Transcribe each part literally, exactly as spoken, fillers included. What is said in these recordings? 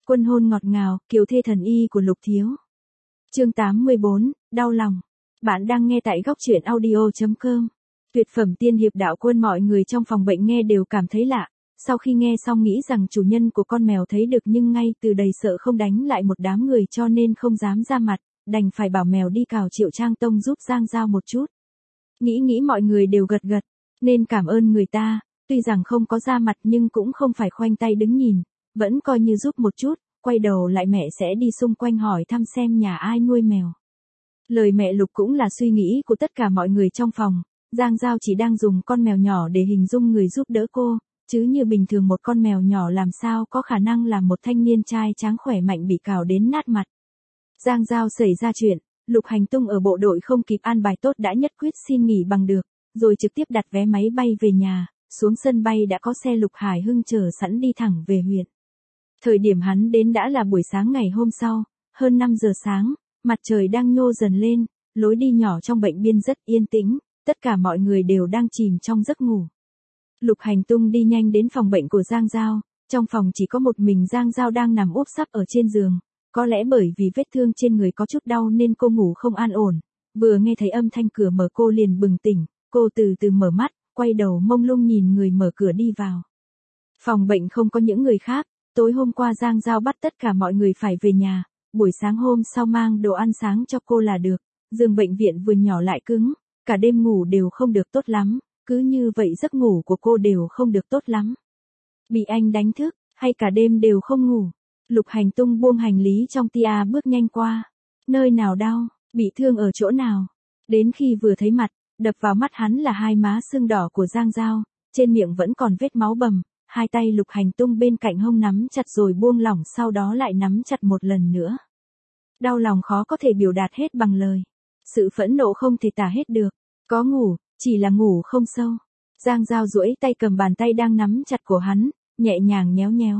Quân hôn ngọt ngào, kiều thê thần y của Lục Thiếu. Chương tám mươi bốn, đau lòng. Bạn đang nghe tại góc truyện audio chấm com. Tuyệt phẩm tiên hiệp Đạo Quân. Mọi người trong phòng bệnh nghe đều cảm thấy lạ, sau khi nghe xong nghĩ rằng chủ nhân của con mèo thấy được nhưng ngay từ đầy sợ không đánh lại một đám người cho nên không dám ra mặt, đành phải bảo mèo đi cào Triệu Trang Tông giúp Giang Giao một chút. Nghĩ nghĩ mọi người đều gật gật, nên cảm ơn người ta, tuy rằng không có ra mặt nhưng cũng không phải khoanh tay đứng nhìn, vẫn coi như giúp một chút, quay đầu lại mẹ sẽ đi xung quanh hỏi thăm xem nhà ai nuôi mèo. Lời mẹ Lục cũng là suy nghĩ của tất cả mọi người trong phòng, Giang Giao chỉ đang dùng con mèo nhỏ để hình dung người giúp đỡ cô, chứ như bình thường một con mèo nhỏ làm sao có khả năng làm một thanh niên trai tráng khỏe mạnh bị cào đến nát mặt. Giang Giao xảy ra chuyện, Lục Hành Tung ở bộ đội không kịp an bài tốt đã nhất quyết xin nghỉ bằng được, rồi trực tiếp đặt vé máy bay về nhà, xuống sân bay đã có xe Lục Hải Hưng chờ sẵn đi thẳng về huyện. Thời điểm hắn đến đã là buổi sáng ngày hôm sau, hơn năm giờ sáng, mặt trời đang nhô dần lên, lối đi nhỏ trong bệnh biên rất yên tĩnh, tất cả mọi người đều đang chìm trong giấc ngủ. Lục Hành Tung đi nhanh đến phòng bệnh của Giang Giao, trong phòng chỉ có một mình Giang Giao đang nằm úp sấp ở trên giường, có lẽ bởi vì vết thương trên người có chút đau nên cô ngủ không an ổn, vừa nghe thấy âm thanh cửa mở cô liền bừng tỉnh, cô từ từ mở mắt, quay đầu mông lung nhìn người mở cửa đi vào. Phòng bệnh không có những người khác, tối hôm qua Giang Giao bắt tất cả mọi người phải về nhà, buổi sáng hôm sau mang đồ ăn sáng cho cô là được, giường bệnh viện vừa nhỏ lại cứng, cả đêm ngủ đều không được tốt lắm, cứ như vậy giấc ngủ của cô đều không được tốt lắm. Bị anh đánh thức, hay cả đêm đều không ngủ? Lục Hành Tung buông hành lý trong tia bước nhanh qua. Nơi nào đau, bị thương ở chỗ nào? Đến khi vừa thấy mặt, đập vào mắt hắn là hai má sưng đỏ của Giang Giao, trên miệng vẫn còn vết máu bầm, hai tay Lục Hành Tung bên cạnh hông nắm chặt rồi buông lỏng sau đó lại nắm chặt một lần nữa. Đau lòng khó có thể biểu đạt hết bằng lời. Sự phẫn nộ không thể tả hết được. Có ngủ, chỉ là ngủ không sâu. Giang Giao duỗi tay cầm bàn tay đang nắm chặt của hắn, nhẹ nhàng nhéo nhéo.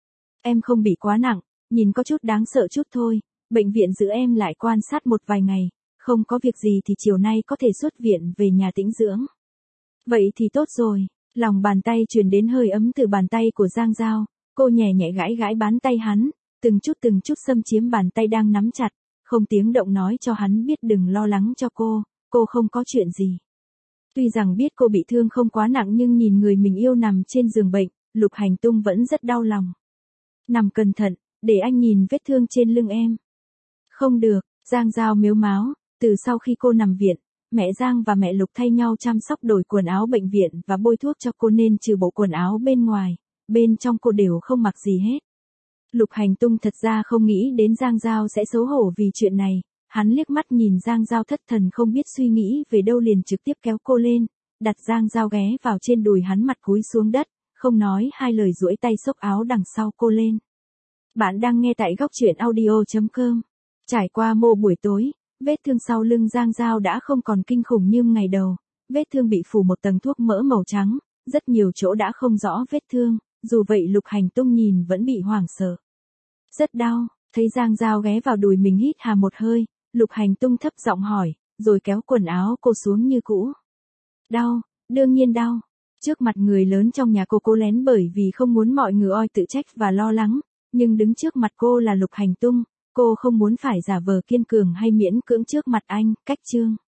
Em không bị quá nặng, nhìn có chút đáng sợ chút thôi, bệnh viện giữ em lại quan sát một vài ngày, không có việc gì thì chiều nay có thể xuất viện về nhà tĩnh dưỡng. Vậy thì tốt rồi, lòng bàn tay truyền đến hơi ấm từ bàn tay của Giang Giao, cô nhẹ nhẹ gãi gãi bàn tay hắn, từng chút từng chút xâm chiếm bàn tay đang nắm chặt, không tiếng động nói cho hắn biết đừng lo lắng cho cô, cô không có chuyện gì. Tuy rằng biết cô bị thương không quá nặng nhưng nhìn người mình yêu nằm trên giường bệnh, Lục Hành Tung vẫn rất đau lòng. Nằm cẩn thận, để anh nhìn vết thương trên lưng em. Không được, Giang Giao mếu máo, từ sau khi cô nằm viện, mẹ Giang và mẹ Lục thay nhau chăm sóc đổi quần áo bệnh viện và bôi thuốc cho cô nên trừ bộ quần áo bên ngoài, bên trong cô đều không mặc gì hết. Lục Hành Tung thật ra không nghĩ đến Giang Giao sẽ xấu hổ vì chuyện này, hắn liếc mắt nhìn Giang Giao thất thần không biết suy nghĩ về đâu liền trực tiếp kéo cô lên, đặt Giang Giao ghé vào trên đùi hắn mặt cúi xuống đất, không nói hai lời duỗi tay xốc áo đằng sau cô lên. Bạn đang nghe tại góc truyện audio chấm com. Trải qua mô buổi tối, vết thương sau lưng Giang Giao đã không còn kinh khủng như ngày đầu, vết thương bị phủ một tầng thuốc mỡ màu trắng, rất nhiều chỗ đã không rõ vết thương, dù vậy Lục Hành Tung nhìn vẫn bị hoảng sợ. Rất đau, thấy Giang Giao ghé vào đùi mình hít hà một hơi, Lục Hành Tung thấp giọng hỏi, rồi kéo quần áo cô xuống như cũ. Đau, đương nhiên đau. Trước mặt người lớn trong nhà cô cố lén bởi vì không muốn mọi người oi tự trách và lo lắng, nhưng đứng trước mặt cô là Lục Hành Tung, cô không muốn phải giả vờ kiên cường hay miễn cưỡng trước mặt anh, cách trương.